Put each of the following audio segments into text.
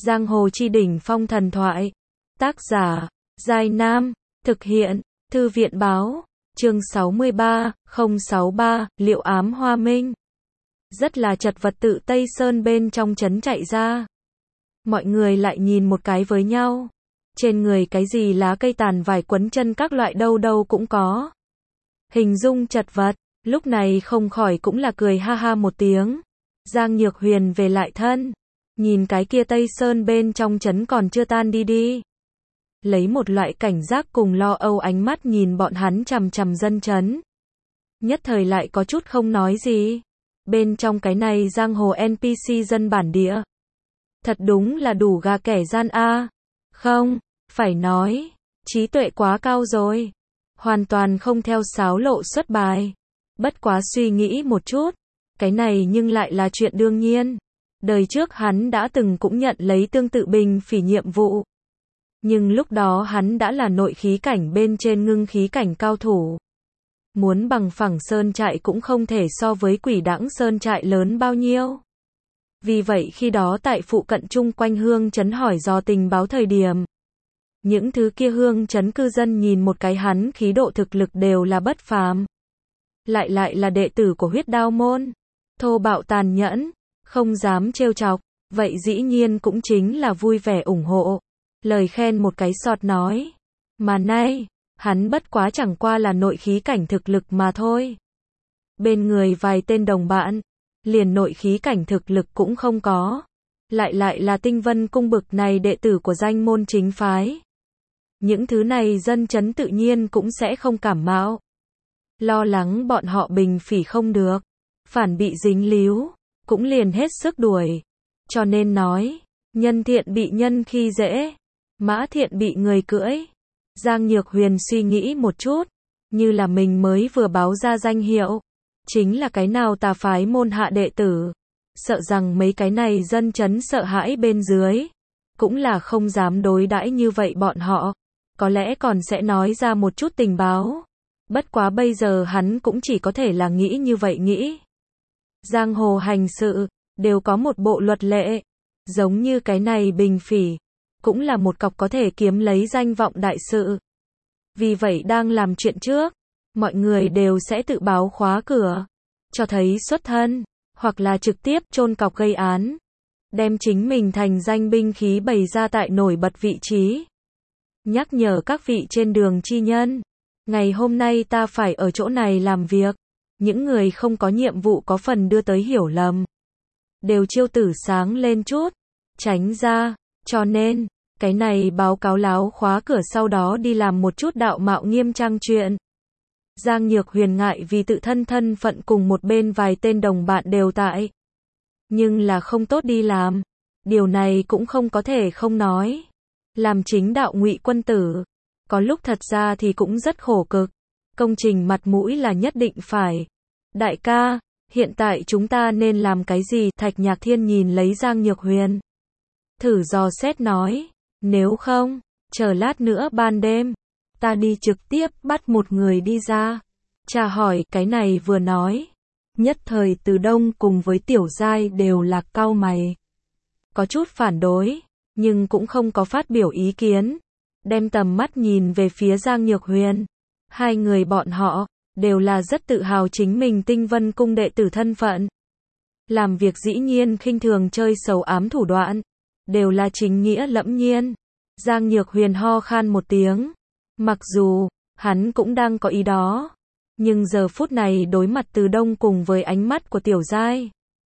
Giang hồ chi đỉnh phong thần thoại. Tác giả, Giai Nam. Thực hiện, Thư viện báo. Chương 63, 063, Liệu ám hoa minh. Rất là chật vật tự Tây Sơn bên trong trấn chạy ra. Mọi người lại nhìn một cái với nhau. Trên người cái gì lá cây tàn vải quấn chân các loại đâu đâu cũng có. Hình dung chật vật, lúc này không khỏi cũng là cười ha ha một tiếng. Giang Nhược Huyền về lại thân. Nhìn cái kia Tây Sơn bên trong trấn còn chưa tan đi. Lấy một loại cảnh giác cùng lo âu ánh mắt nhìn bọn hắn chằm chằm dân trấn. Nhất thời lại có chút không nói gì. Bên trong cái này giang hồ NPC dân bản địa. Thật đúng là đủ gà kẻ gian a. Không, phải nói, trí tuệ quá cao rồi. Hoàn toàn không theo sáo lộ xuất bài. Bất quá suy nghĩ một chút, cái này nhưng lại là chuyện đương nhiên. Đời trước hắn đã từng cũng nhận lấy tương tự bình phỉ nhiệm vụ. Nhưng lúc đó hắn đã là nội khí cảnh bên trên ngưng khí cảnh cao thủ. Muốn bằng phẳng sơn trại cũng không thể so với quỷ đãng sơn trại lớn bao nhiêu. Vì vậy khi đó tại phụ cận chung quanh hương trấn hỏi dò tình báo thời điểm. Những thứ kia hương trấn cư dân nhìn một cái hắn khí độ thực lực đều là bất phàm. Lại là đệ tử của huyết đao môn. Thô bạo tàn nhẫn, không dám trêu chọc, vậy dĩ nhiên cũng chính là vui vẻ ủng hộ. Lời khen một cái sọt nói. Mà nay, hắn bất quá chẳng qua là nội khí cảnh thực lực mà thôi. Bên người vài tên đồng bạn, liền nội khí cảnh thực lực cũng không có. Lại là Tinh Vân cung bực này đệ tử của danh môn chính phái. Những thứ này dân trấn tự nhiên cũng sẽ không cảm mạo. Lo lắng bọn họ bình phỉ không được. Phản bị dính líu, cũng liền hết sức đuổi. Cho nên nói, nhân thiện bị nhân khi dễ, mã thiện bị người cưỡi. Giang Nhược Huyền suy nghĩ một chút, như là mình mới vừa báo ra danh hiệu. Chính là cái nào tà phái môn hạ đệ tử. Sợ rằng mấy cái này dân trấn sợ hãi bên dưới. Cũng là không dám đối đãi như vậy bọn họ. Có lẽ còn sẽ nói ra một chút tình báo. Bất quá bây giờ hắn cũng chỉ có thể là nghĩ như vậy nghĩ. Giang hồ hành sự, đều có một bộ luật lệ. Giống như cái này bình phỉ, cũng là một cọc có thể kiếm lấy danh vọng đại sự. Vì vậy đang làm chuyện trước, mọi người đều sẽ tự báo khóa cửa, cho thấy xuất thân, hoặc là trực tiếp chôn cọc gây án. Đem chính mình thành danh binh khí bày ra tại nổi bật vị trí. Nhắc nhở các vị trên đường chi nhân. Ngày hôm nay ta phải ở chỗ này làm việc. Những người không có nhiệm vụ có phần đưa tới hiểu lầm. Đều chiêu tử sáng lên chút. Tránh ra. Cho nên, cái này báo cáo láo khóa cửa sau đó đi làm một chút đạo mạo nghiêm trang chuyện. Giang Nhược Huyền ngại vì tự thân thân phận cùng một bên vài tên đồng bạn đều tại. Nhưng là không tốt đi làm. Điều này cũng không có thể không nói. Làm chính đạo ngụy quân tử. Có lúc thật ra thì cũng rất khổ cực. Công trình mặt mũi là nhất định phải. Đại ca, hiện tại chúng ta nên làm cái gì? Thạch Nhạc Thiên nhìn lấy Giang Nhược Huyền. Thử dò xét nói. Nếu không, chờ lát nữa ban đêm. Ta đi trực tiếp bắt một người đi ra. Chà hỏi cái này vừa nói. Nhất thời Từ Đông cùng với Tiểu Giai đều là cau mày. Có chút phản đối, nhưng cũng không có phát biểu ý kiến. Đem tầm mắt nhìn về phía Giang Nhược Huyền. Hai người bọn họ, đều là rất tự hào chính mình Tinh Vân cung đệ tử thân phận. Làm việc dĩ nhiên khinh thường chơi xấu ám thủ đoạn. Đều là chính nghĩa lẫm nhiên. Giang Nhược Huyền ho khan một tiếng. Mặc dù, hắn cũng đang có ý đó. Nhưng giờ phút này đối mặt Từ Đông cùng với ánh mắt của Tiểu Giai.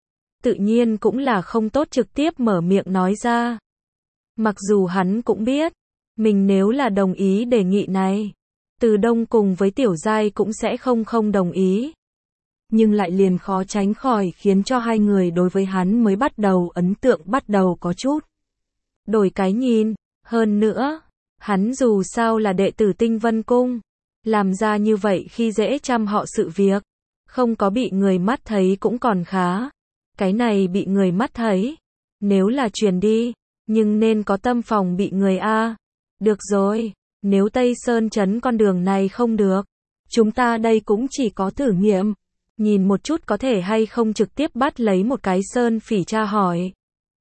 Tự nhiên cũng là không tốt trực tiếp mở miệng nói ra. Mặc dù hắn cũng biết. Mình nếu là đồng ý đề nghị này. Từ Đông cùng với Tiểu Giai cũng sẽ không đồng ý. Nhưng lại liền khó tránh khỏi khiến cho hai người đối với hắn mới bắt đầu ấn tượng bắt đầu có chút. Đổi cái nhìn, hơn nữa, hắn dù sao là đệ tử Tinh Vân cung. Làm ra như vậy khi dễ chăm họ sự việc. Không có bị người mắt thấy cũng còn khá. Cái này bị người mắt thấy. Nếu là truyền đi, nhưng nên có tâm phòng bị người a. Được rồi, nếu Tây Sơn trấn con đường này không được. Chúng ta đây cũng chỉ có thử nghiệm. Nhìn một chút có thể hay không trực tiếp bắt lấy một cái sơn phỉ tra hỏi.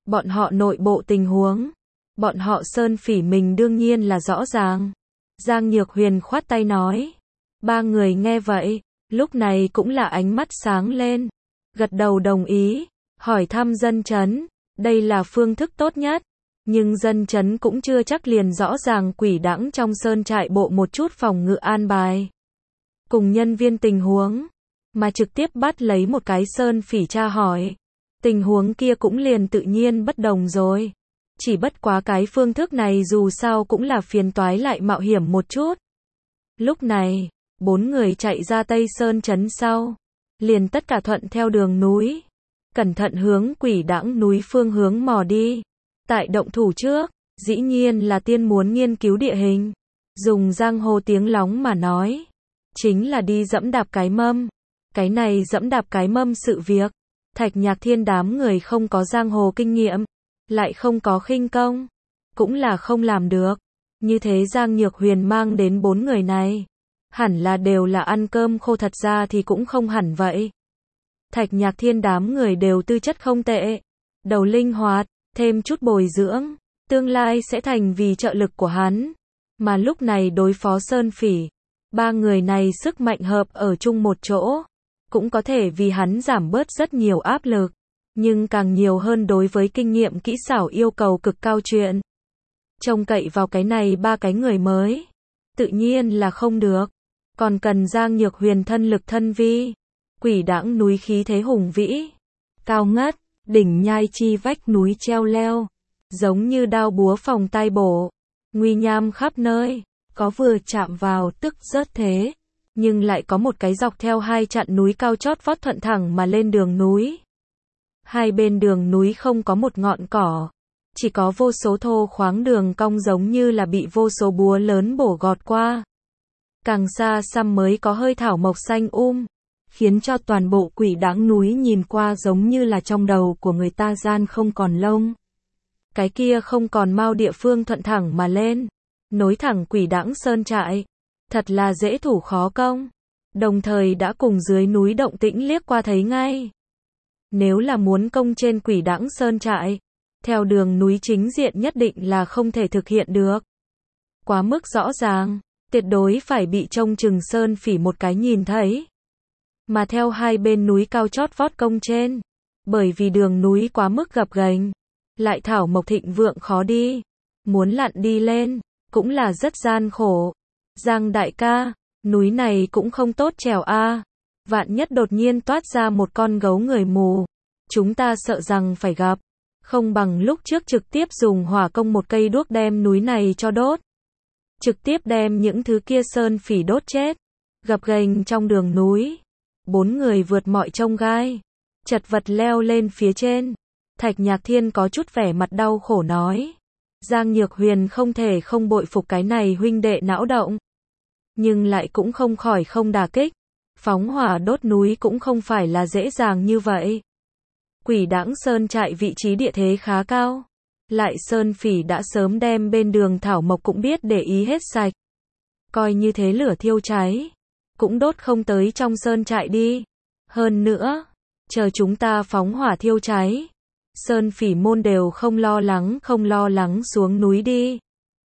bọn họ nội bộ tình huống, bọn họ sơn phỉ mình đương nhiên là rõ ràng. Giang Nhược Huyền khoát tay nói. Ba người nghe vậy, lúc này cũng là ánh mắt sáng lên, gật đầu đồng ý, hỏi thăm dân chấn, đây là phương thức tốt nhất. Nhưng dân chấn cũng chưa chắc liền rõ ràng quỷ đãng trong sơn trại bộ một chút phòng ngự an bài. Cùng nhân viên tình huống, mà trực tiếp bắt lấy một cái sơn phỉ tra hỏi. Tình huống kia cũng liền tự nhiên bất đồng rồi. Chỉ bất quá cái phương thức này dù sao cũng là phiền toái lại mạo hiểm một chút. Lúc này, 4 người chạy ra Tây Sơn trấn sau, liền tất cả thuận theo đường núi, cẩn thận hướng quỷ đãng núi phương hướng mò đi. Tại động thủ trước, dĩ nhiên là tiên muốn nghiên cứu địa hình, dùng giang hồ tiếng lóng mà nói, chính là đi dẫm đạp cái mâm. Cái này dẫm đạp cái mâm sự việc, Thạch Nhạc Thiên đám người không có giang hồ kinh nghiệm, lại không có khinh công, cũng là không làm được. Như thế Giang Nhược Huyền mang đến 4 người này, hẳn là đều là ăn cơm khô, thật ra thì cũng không hẳn vậy. Thạch Nhạc Thiên đám người đều tư chất không tệ, đầu linh hoạt, thêm chút bồi dưỡng, tương lai sẽ thành vì trợ lực của hắn. Mà lúc này đối phó sơn phỉ, 3 người này sức mạnh hợp ở chung một chỗ, cũng có thể vì hắn giảm bớt rất nhiều áp lực, nhưng càng nhiều hơn đối với kinh nghiệm kỹ xảo yêu cầu cực cao chuyện. Trông cậy vào cái này 3 cái người mới, tự nhiên là không được, còn cần Giang Nhược Huyền thân lực thân vi. Quỷ đãng núi khí thế hùng vĩ, cao ngất, đỉnh nhai chi vách núi treo leo, giống như đao búa phòng tai bổ, nguy nham khắp nơi, có vừa chạm vào tức rớt thế, nhưng lại có một cái dọc theo 2 chặn núi cao chót vót thuận thẳng mà lên đường núi. Hai bên đường núi không có một ngọn cỏ, chỉ có vô số thô khoáng đường cong giống như là bị vô số búa lớn bổ gọt qua. Càng xa xăm mới có hơi thảo mộc xanh khiến cho toàn bộ quỷ đãng núi nhìn qua giống như là trong đầu của người ta gian không còn lông. Cái kia không còn mau địa phương thuận thẳng mà lên, nối thẳng quỷ đãng sơn trại, thật là dễ thủ khó công, đồng thời đã cùng dưới núi động tĩnh liếc qua thấy ngay. Nếu là muốn công trên quỷ đãng sơn trại, theo đường núi chính diện nhất định là không thể thực hiện được. Quá mức rõ ràng, tuyệt đối phải bị trông chừng sơn phỉ một cái nhìn thấy. Mà theo hai bên núi cao chót vót công trên, bởi vì đường núi quá mức gập ghềnh, lại thảo mộc thịnh vượng khó đi, muốn lặn đi lên, cũng là rất gian khổ. Giang đại ca, núi này cũng không tốt trèo a. Vạn nhất đột nhiên toát ra một con gấu người mù, chúng ta sợ rằng phải gặp, không bằng lúc trước trực tiếp dùng hỏa công một cây đuốc đem núi này cho đốt. Trực tiếp đem những thứ kia sơn phỉ đốt chết. Gập ghềnh trong đường núi, 4 người vượt mọi chông gai, chật vật leo lên phía trên. Thạch Nhạc Thiên có chút vẻ mặt đau khổ nói. Giang Nhược Huyền không thể không bội phục cái này huynh đệ não động, nhưng lại cũng không khỏi không đả kích. Phóng hỏa đốt núi cũng không phải là dễ dàng như vậy. Quỷ đãng sơn trại vị trí địa thế khá cao, lại sơn phỉ đã sớm đem bên đường thảo mộc cũng biết để ý hết sạch. Coi như thế lửa thiêu cháy, cũng đốt không tới trong sơn trại đi. Hơn nữa, chờ chúng ta phóng hỏa thiêu cháy, sơn phỉ môn đều không lo lắng xuống núi đi.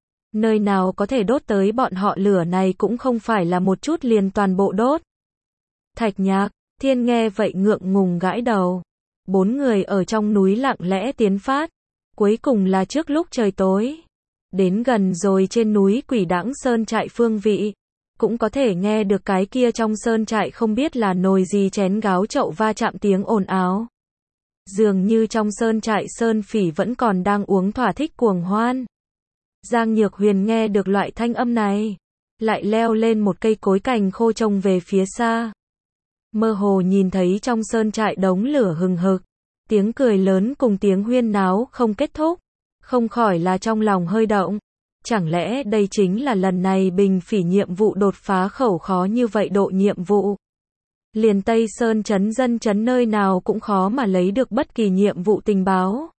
Nơi nào có thể đốt tới bọn họ, lửa này cũng không phải là một chút liền toàn bộ đốt. Thạch Nhạc Thiên nghe vậy ngượng ngùng gãi đầu. 4 người ở trong núi lặng lẽ tiến phát, cuối cùng là trước lúc trời tối. Đến gần rồi trên núi quỷ đãng sơn trại phương vị, cũng có thể nghe được cái kia trong sơn trại không biết là nồi gì chén gáo chậu va chạm tiếng ồn ào. Dường như trong sơn trại sơn phỉ vẫn còn đang uống thỏa thích cuồng hoan. Giang Nhược Huyền nghe được loại thanh âm này, lại leo lên một cây cối cành khô trông về phía xa. Mơ hồ nhìn thấy trong sơn trại đống lửa hừng hực, tiếng cười lớn cùng tiếng huyên náo không kết thúc, không khỏi là trong lòng hơi động. Chẳng lẽ đây chính là lần này bình phỉ nhiệm vụ đột phá khẩu khó như vậy độ nhiệm vụ? Liền Tây Sơn trấn dân trấn nơi nào cũng khó mà lấy được bất kỳ nhiệm vụ tình báo.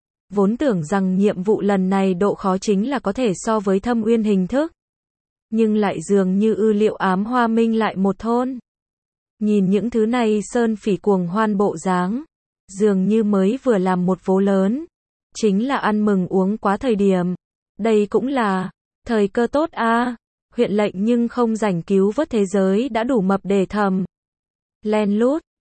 Vốn tưởng rằng nhiệm vụ lần này độ khó chính là có thể so với Thâm Uyên hình thức, nhưng lại dường như liệu ám hoa minh lại một thôn. Nhìn những thứ này sơn phỉ cuồng hoan bộ dáng, dường như mới vừa làm một vố lớn, chính là ăn mừng uống quá thời điểm. Đây cũng là thời cơ tốt a. Huyện lệnh nhưng không rảnh cứu vớt thế giới đã đủ mập để thầm. Len lút,